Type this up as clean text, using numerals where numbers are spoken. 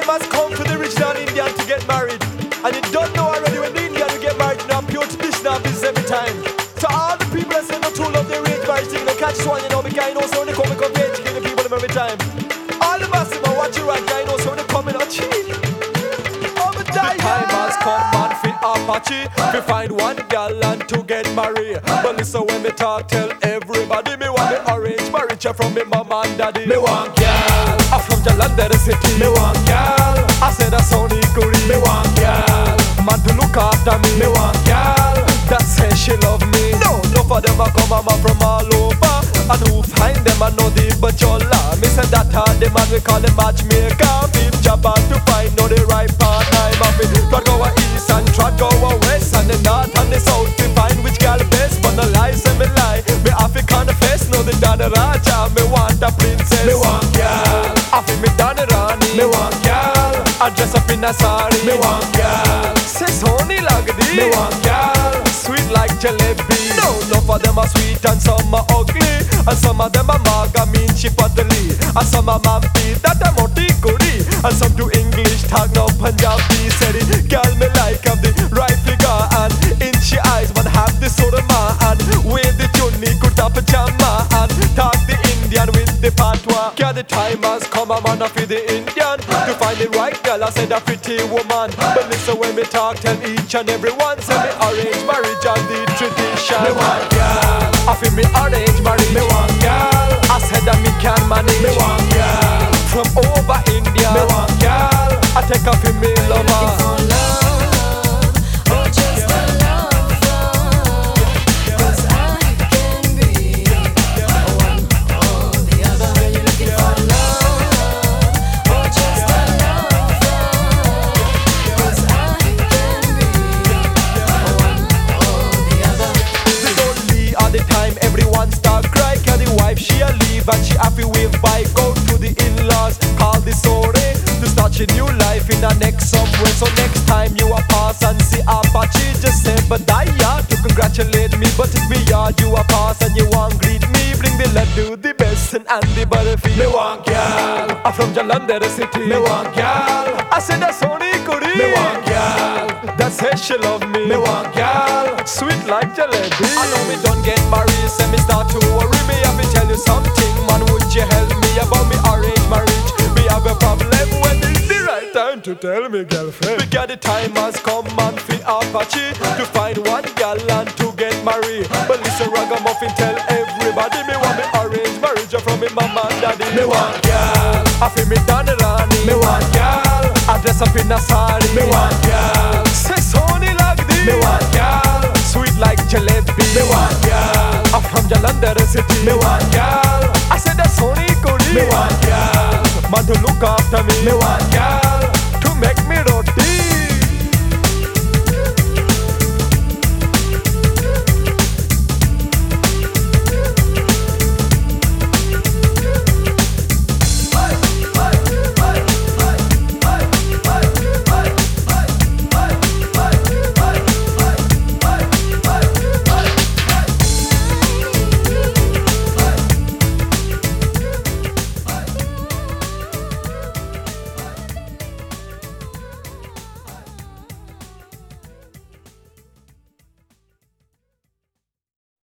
time has come for the original Indian to get married. And you don't know already when the Indian will get married, you know, pure traditional business every time. So all the people that say no true love the arranged marriage thing, you know, catch one, you know, because you know, so when they come to educate the people every time. All the massive are watching right, you know, so when they come in, oh, cheat. Oh, but the time has come, man, for Apache. We find one girl and to get married. But listen when me talk, tell everybody me want me arrange marriage from me mama and daddy. Me want girl, I'm from Jalandhar city. Me want girl, I said a Sony Kuri. Me want girl, man to look after me. Me want girl, that say she love me. No for them a come a man from all over. And who find them I know the but your law. Me say that hard the man we call the matchmaker. Big job hard to find know the right part time of it. Try go a east and try go a west and the north and the south to find which girl best. But no lies and me lie. Me African face know the Dana Raja. Me want a princess. Me want girl. I feel me Dana Rani. Me want girl. I dress up in a sari. Me want girl. Say Sony Lagdi. Me want girl. Sweet like jalebi. No for them are sweet and some are ugly. And some of them are maga mean she fatally. And some are mampi that are moti kuri. And some do English tag no Punjabi. Said it, girl me like have the right figure and inchy eyes. Man have the surma and with the tuni could have pajama and talk the Indian with the patwa. Girl the time has come a man for the Indian to find the right girl. I said a pretty woman. But listen when me talk tell each and everyone. Say me arrange marriage and the tradition. Me want girl, I feel me arrange marriage. Me want girl, I said that me can manage. Me want girl, from over India. Me want girl, I take her for me lover. Everyone start cry, cause the wife she a leave and she happy with bike. Go to the in-laws, call the sorry to start your new life in the next somewhere. So next time you a pass and see Apache, just say Badaya to congratulate me. But if me yard you a pass and you want greet me, bring the love do the best and the butterfee. Me want girl, I'm from Jalandhar city. Me want girl, I said that's Sony Kuri. Me want girl, that says she love me. Me want girl, sweet like jalebi. I know me don't get married, say me start to worry. Me have to tell you something, man, would you help me about me arrange marriage? Me have a problem when it's the right time to tell me girlfriend. Because the time has come, man, for Apache to find one girl and to get married. But listen, ragamuffin tell everybody me want me arrange marriage from me mama and daddy. Me want girl, I feel me Dana Rani. Me want girl, I dress up in a sari. Me want girl, say Sony Lagdi. Me want girl, sweet like jalebi. Me want girl, I'm from Jalandhar city. Me want girl, I said that's Sony Kuri. Me want girl, man to look after me. Me want girl, to make me roti.